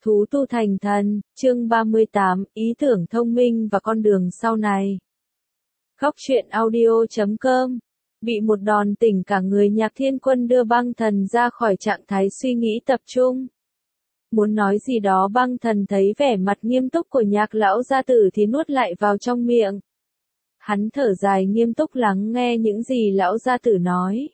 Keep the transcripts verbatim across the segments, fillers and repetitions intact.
Thú tu thành thần, chương ba mươi tám, ý tưởng thông minh và con đường sau này. Góc truyện audio chấm com. Bị một đòn tỉnh cả người, Nhạc Thiên Quân đưa Băng Thần ra khỏi trạng thái suy nghĩ tập trung. Muốn nói gì đó, Băng Thần thấy vẻ mặt nghiêm túc của Nhạc lão gia tử thì nuốt lại vào trong miệng. Hắn thở dài nghiêm túc lắng nghe những gì lão gia tử nói.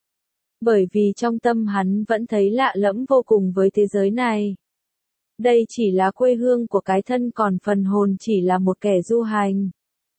Bởi vì trong tâm hắn vẫn thấy lạ lẫm vô cùng với thế giới này. Đây chỉ là quê hương của cái thân, còn phần hồn chỉ là một kẻ du hành.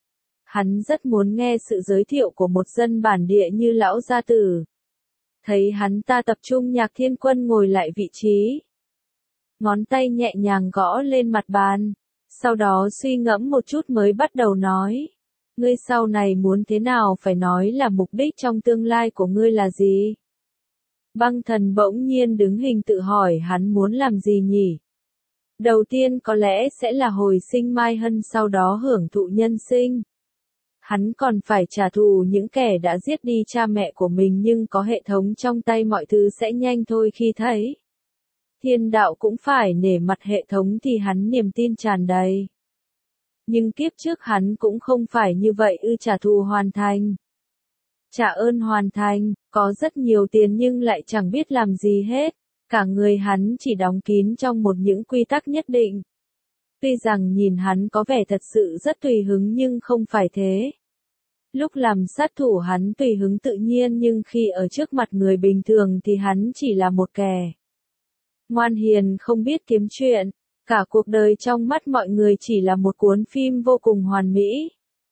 Hắn rất muốn nghe sự giới thiệu của một dân bản địa như lão gia tử. Thấy hắn ta tập trung, Nhạc Thiên Quân ngồi lại vị trí. Ngón tay nhẹ nhàng gõ lên mặt bàn. Sau đó suy ngẫm một chút mới bắt đầu nói. Ngươi sau này muốn thế nào, phải nói là mục đích trong tương lai của ngươi là gì? Băng Thần bỗng nhiên đứng hình tự hỏi hắn muốn làm gì nhỉ? Đầu tiên có lẽ sẽ là hồi sinh Mai Hân, sau đó hưởng thụ nhân sinh. Hắn còn phải trả thù những kẻ đã giết đi cha mẹ của mình, nhưng có hệ thống trong tay mọi thứ sẽ nhanh thôi khi thấy. Thiên đạo cũng phải nể mặt hệ thống thì hắn niềm tin tràn đầy. Nhưng kiếp trước hắn cũng không phải như vậy ư, trả thù hoàn thành. Trả ơn hoàn thành, có rất nhiều tiền nhưng lại chẳng biết làm gì hết. Cả người hắn chỉ đóng kín trong một những quy tắc nhất định. Tuy rằng nhìn hắn có vẻ thật sự rất tùy hứng nhưng không phải thế. Lúc làm sát thủ hắn tùy hứng tự nhiên, nhưng khi ở trước mặt người bình thường thì hắn chỉ là một kẻ ngoan hiền không biết kiếm chuyện. Cả cuộc đời trong mắt mọi người chỉ là một cuốn phim vô cùng hoàn mỹ.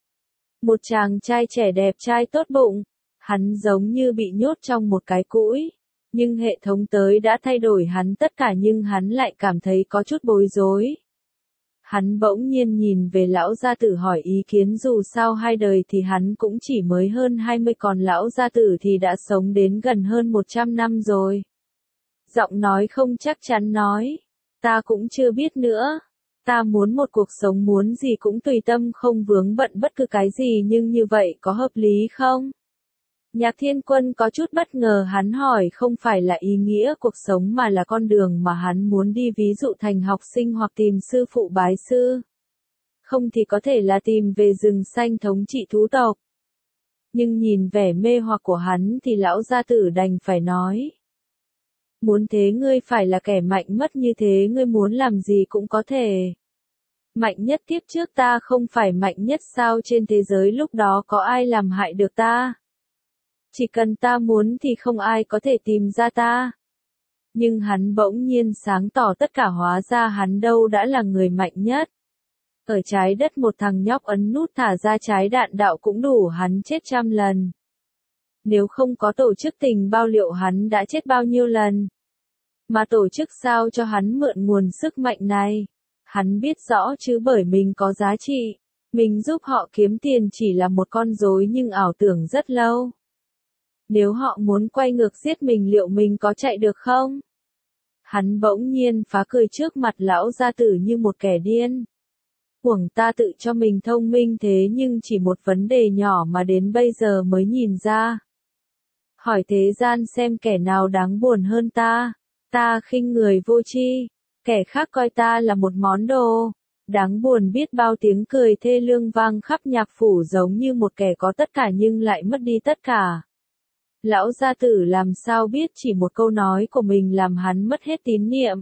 Một chàng trai trẻ đẹp trai tốt bụng. Hắn giống như bị nhốt trong một cái cũi. Nhưng hệ thống tới đã thay đổi hắn tất cả, nhưng hắn lại cảm thấy có chút bối rối. Hắn bỗng nhiên nhìn về lão gia tử hỏi ý kiến, dù sao hai đời thì hắn cũng chỉ mới hơn hai mươi, còn lão gia tử thì đã sống đến gần hơn một trăm năm rồi. Giọng nói không chắc chắn nói, ta cũng chưa biết nữa. Ta muốn một cuộc sống muốn gì cũng tùy tâm, không vướng bận bất cứ cái gì, nhưng như vậy có hợp lý không? Nhạc Thiên Quân có chút bất ngờ, hắn hỏi không phải là ý nghĩa cuộc sống mà là con đường mà hắn muốn đi, ví dụ thành học sinh hoặc tìm sư phụ bái sư. Không thì có thể là tìm về rừng xanh thống trị thú tộc. Nhưng nhìn vẻ mê hoặc của hắn thì lão gia tử đành phải nói. Muốn thế ngươi phải là kẻ mạnh mất, như thế ngươi muốn làm gì cũng có thể. Mạnh nhất kiếp trước ta không phải mạnh nhất sao? Trên thế giới lúc đó có ai làm hại được ta? Chỉ cần ta muốn thì không ai có thể tìm ra ta. Nhưng hắn bỗng nhiên sáng tỏ tất cả, hóa ra hắn đâu đã là người mạnh nhất. Ở trái đất một thằng nhóc ấn nút thả ra trái đạn đạo cũng đủ hắn chết trăm lần. Nếu không có tổ chức tình báo liệu hắn đã chết bao nhiêu lần. Mà tổ chức sao cho hắn mượn nguồn sức mạnh này? Hắn biết rõ chứ, bởi mình có giá trị. Mình giúp họ kiếm tiền chỉ là một con rối nhưng ảo tưởng rất lâu. Nếu họ muốn quay ngược giết mình liệu mình có chạy được không? Hắn bỗng nhiên phá cười trước mặt lão gia tử như một kẻ điên. Huống ta tự cho mình thông minh thế nhưng chỉ một vấn đề nhỏ mà đến bây giờ mới nhìn ra. Hỏi thế gian xem kẻ nào đáng buồn hơn ta. Ta khinh người vô tri, kẻ khác coi ta là một món đồ. Đáng buồn biết bao, tiếng cười thê lương vang khắp nhạc phủ, giống như một kẻ có tất cả nhưng lại mất đi tất cả. Lão gia tử làm sao biết chỉ một câu nói của mình làm hắn mất hết tín niệm.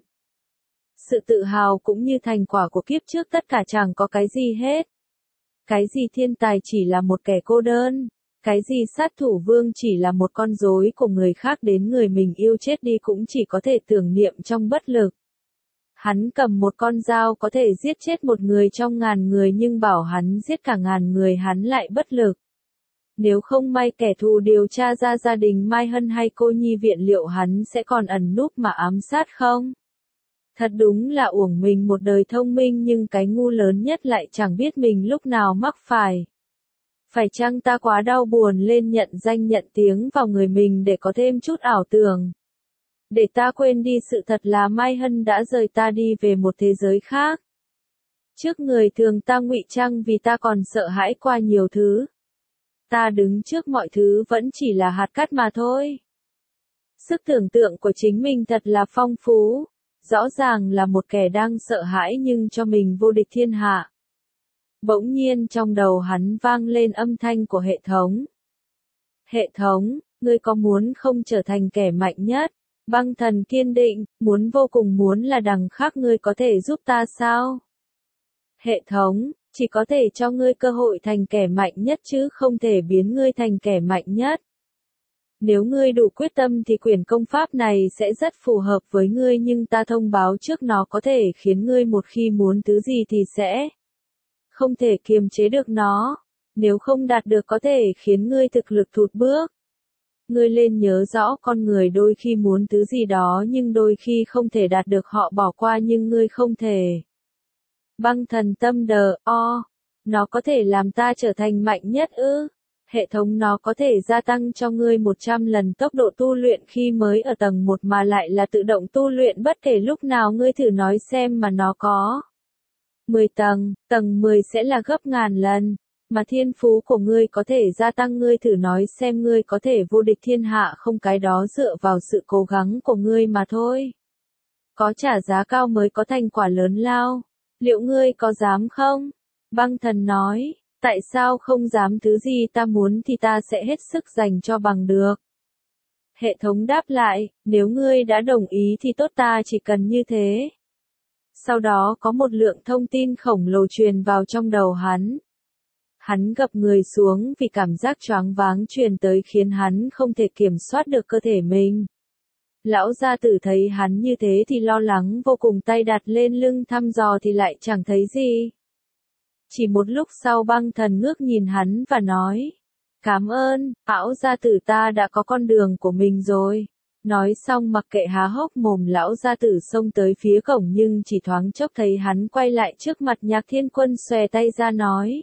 Sự tự hào cũng như thành quả của kiếp trước tất cả chẳng có cái gì hết. Cái gì thiên tài chỉ là một kẻ cô đơn. Cái gì sát thủ vương chỉ là một con rối của người khác, đến người mình yêu chết đi cũng chỉ có thể tưởng niệm trong bất lực. Hắn cầm một con dao có thể giết chết một người trong ngàn người, nhưng bảo hắn giết cả ngàn người hắn lại bất lực. Nếu không may kẻ thù điều tra ra gia đình Mai Hân hay cô nhi viện, liệu hắn sẽ còn ẩn núp mà ám sát không? Thật đúng là uổng mình một đời thông minh, nhưng cái ngu lớn nhất lại chẳng biết mình lúc nào mắc phải. Phải chăng ta quá đau buồn lên nhận danh nhận tiếng vào người mình để có thêm chút ảo tưởng? Để ta quên đi sự thật là Mai Hân đã rời ta đi về một thế giới khác. Trước người thường ta ngụy trang vì ta còn sợ hãi qua nhiều thứ. Ta đứng trước mọi thứ vẫn chỉ là hạt cát mà thôi. Sức tưởng tượng của chính mình thật là phong phú. Rõ ràng là một kẻ đang sợ hãi nhưng cho mình vô địch thiên hạ. Bỗng nhiên trong đầu hắn vang lên âm thanh của hệ thống. Hệ thống, ngươi có muốn không trở thành kẻ mạnh nhất? Băng thần kiên định, muốn vô cùng muốn là đằng khác ngươi có thể giúp ta sao? Hệ thống, chỉ có thể cho ngươi cơ hội thành kẻ mạnh nhất chứ không thể biến ngươi thành kẻ mạnh nhất. Nếu ngươi đủ quyết tâm thì quyển công pháp này sẽ rất phù hợp với ngươi nhưng ta thông báo trước nó có thể khiến ngươi một khi muốn thứ gì thì sẽ không thể kiềm chế được nó. Nếu không đạt được có thể khiến ngươi thực lực thụt bước. Ngươi nên nhớ rõ con người đôi khi muốn thứ gì đó nhưng đôi khi không thể đạt được họ bỏ qua nhưng ngươi không thể. Băng thần tâm đờ, o, nó có thể làm ta trở thành mạnh nhất ư? Hệ thống nó có thể gia tăng cho ngươi một trăm lần tốc độ tu luyện khi mới ở tầng một mà lại là tự động tu luyện bất kể lúc nào ngươi thử nói xem mà nó có. mười tầng, tầng mười sẽ là gấp ngàn lần. Mà thiên phú của ngươi có thể gia tăng ngươi thử nói xem ngươi có thể vô địch thiên hạ không cái đó dựa vào sự cố gắng của ngươi mà thôi. Có trả giá cao mới có thành quả lớn lao. Liệu ngươi có dám không? Băng thần nói, tại sao không dám thứ gì ta muốn thì ta sẽ hết sức dành cho bằng được. Hệ thống đáp lại, nếu ngươi đã đồng ý thì tốt ta chỉ cần như thế. Sau đó có một lượng thông tin khổng lồ truyền vào trong đầu hắn. Hắn gập người xuống vì cảm giác choáng váng truyền tới khiến hắn không thể kiểm soát được cơ thể mình. Lão gia tử thấy hắn như thế thì lo lắng vô cùng tay đặt lên lưng thăm dò thì lại chẳng thấy gì. Chỉ một lúc sau băng thần ngước nhìn hắn và nói. Cảm ơn, lão gia tử ta đã có con đường của mình rồi. Nói xong mặc kệ há hốc mồm lão gia tử xông tới phía cổng nhưng chỉ thoáng chốc thấy hắn quay lại trước mặt Nhạc Thiên Quân xòe tay ra nói.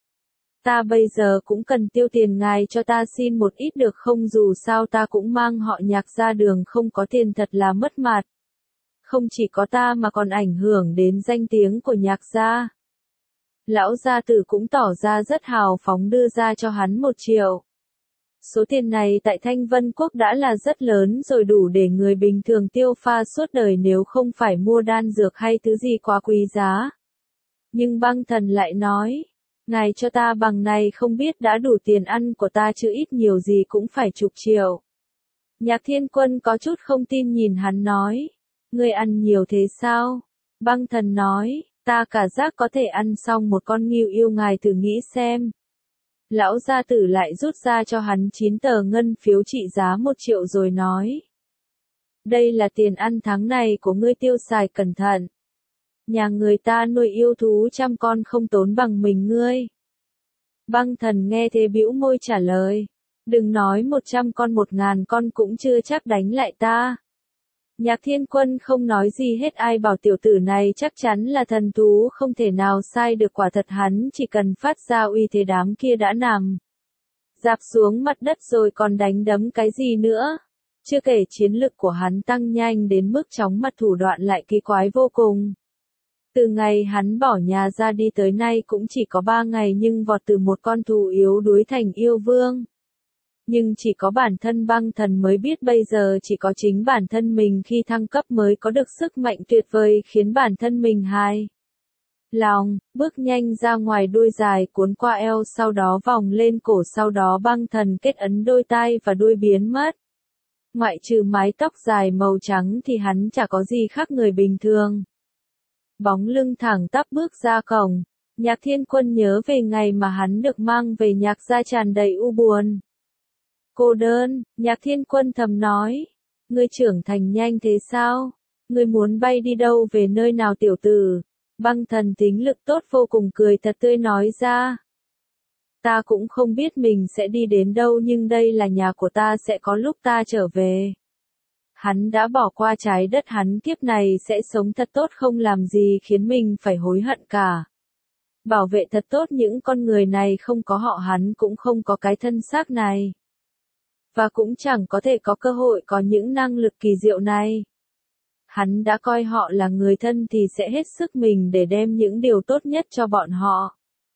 Ta bây giờ cũng cần tiêu tiền ngài cho ta xin một ít được không dù sao ta cũng mang họ Nhạc ra đường không có tiền thật là mất mặt. Không chỉ có ta mà còn ảnh hưởng đến danh tiếng của Nhạc gia. Lão gia tử cũng tỏ ra rất hào phóng đưa ra cho hắn một triệu. Số tiền này tại Thanh Vân Quốc đã là rất lớn rồi đủ để người bình thường tiêu pha suốt đời nếu không phải mua đan dược hay thứ gì quá quý giá. Nhưng băng thần lại nói. Ngài cho ta bằng này không biết đã đủ tiền ăn của ta chứ ít nhiều gì cũng phải chục triệu. Nhạc Thiên Quân có chút không tin nhìn hắn nói. Ngươi ăn nhiều thế sao? Băng thần nói, ta cả giác có thể ăn xong một con ngưu yêu ngài thử nghĩ xem. Lão gia tử lại rút ra cho hắn chín tờ ngân phiếu trị giá một triệu rồi nói. Đây là tiền ăn tháng này của ngươi tiêu xài cẩn thận. Nhà người ta nuôi yêu thú trăm con không tốn bằng mình ngươi. Băng thần nghe thế bĩu môi trả lời. Đừng nói một trăm con một ngàn con cũng chưa chắc đánh lại ta. Nhạc Thiên Quân không nói gì hết ai bảo tiểu tử này chắc chắn là thần thú không thể nào sai được quả thật hắn chỉ cần phát ra uy thế đám kia đã nằm. Dạp xuống mặt đất rồi còn đánh đấm cái gì nữa. Chưa kể chiến lực của hắn tăng nhanh đến mức chóng mặt thủ đoạn lại kỳ quái vô cùng. Từ ngày hắn bỏ nhà ra đi tới nay cũng chỉ có ba ngày nhưng vọt từ một con thú yếu đuối thành yêu vương. Nhưng chỉ có bản thân băng thần mới biết bây giờ chỉ có chính bản thân mình khi thăng cấp mới có được sức mạnh tuyệt vời khiến bản thân mình hài lòng, bước nhanh ra ngoài đuôi dài cuốn qua eo sau đó vòng lên cổ sau đó băng thần kết ấn đôi tai và đuôi biến mất. Ngoại trừ mái tóc dài màu trắng thì hắn chả có gì khác người bình thường. Bóng lưng thẳng tắp bước ra cổng, Nhạc Thiên Quân nhớ về ngày mà hắn được mang về Nhạc gia tràn đầy u buồn. Cô đơn, Nhạc Thiên Quân thầm nói, ngươi trưởng thành nhanh thế sao? Ngươi muốn bay đi đâu về nơi nào tiểu tử? Băng thần tính lực tốt vô cùng cười thật tươi nói ra. Ta cũng không biết mình sẽ đi đến đâu nhưng đây là nhà của ta sẽ có lúc ta trở về. Hắn đã bỏ qua trái đất hắn kiếp này sẽ sống thật tốt không làm gì khiến mình phải hối hận cả. Bảo vệ thật tốt những con người này không có họ hắn cũng không có cái thân xác này. Và cũng chẳng có thể có cơ hội có những năng lực kỳ diệu này. Hắn đã coi họ là người thân thì sẽ hết sức mình để đem những điều tốt nhất cho bọn họ.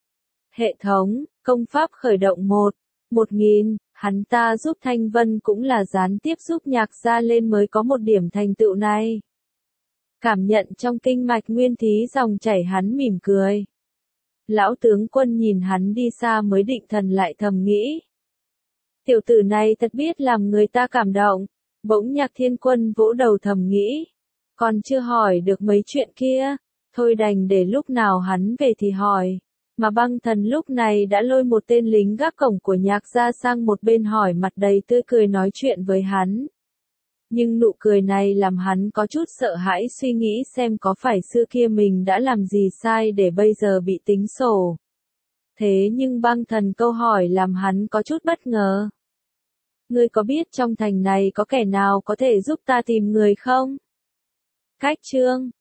Hệ thống, công pháp khởi động một, một nghìn, hắn ta giúp Thanh Vân cũng là gián tiếp giúp Nhạc gia lên mới có một điểm thành tựu này. Cảm nhận trong kinh mạch nguyên thí dòng chảy hắn mỉm cười. Lão tướng quân nhìn hắn đi xa mới định thần lại thầm nghĩ. Tiểu tử này thật biết làm người ta cảm động. Bỗng Nhạc Thiên Quân vỗ đầu thầm nghĩ. Còn chưa hỏi được mấy chuyện kia. Thôi đành để lúc nào hắn về thì hỏi. Mà Băng Thần lúc này đã lôi một tên lính gác cổng của Nhạc gia sang một bên hỏi mặt đầy tươi cười nói chuyện với hắn. Nhưng nụ cười này làm hắn có chút sợ hãi suy nghĩ xem có phải xưa kia mình đã làm gì sai để bây giờ bị tính sổ. Thế nhưng Băng Thần câu hỏi làm hắn có chút bất ngờ. Ngươi có biết trong thành này có kẻ nào có thể giúp ta tìm người không? Cách chương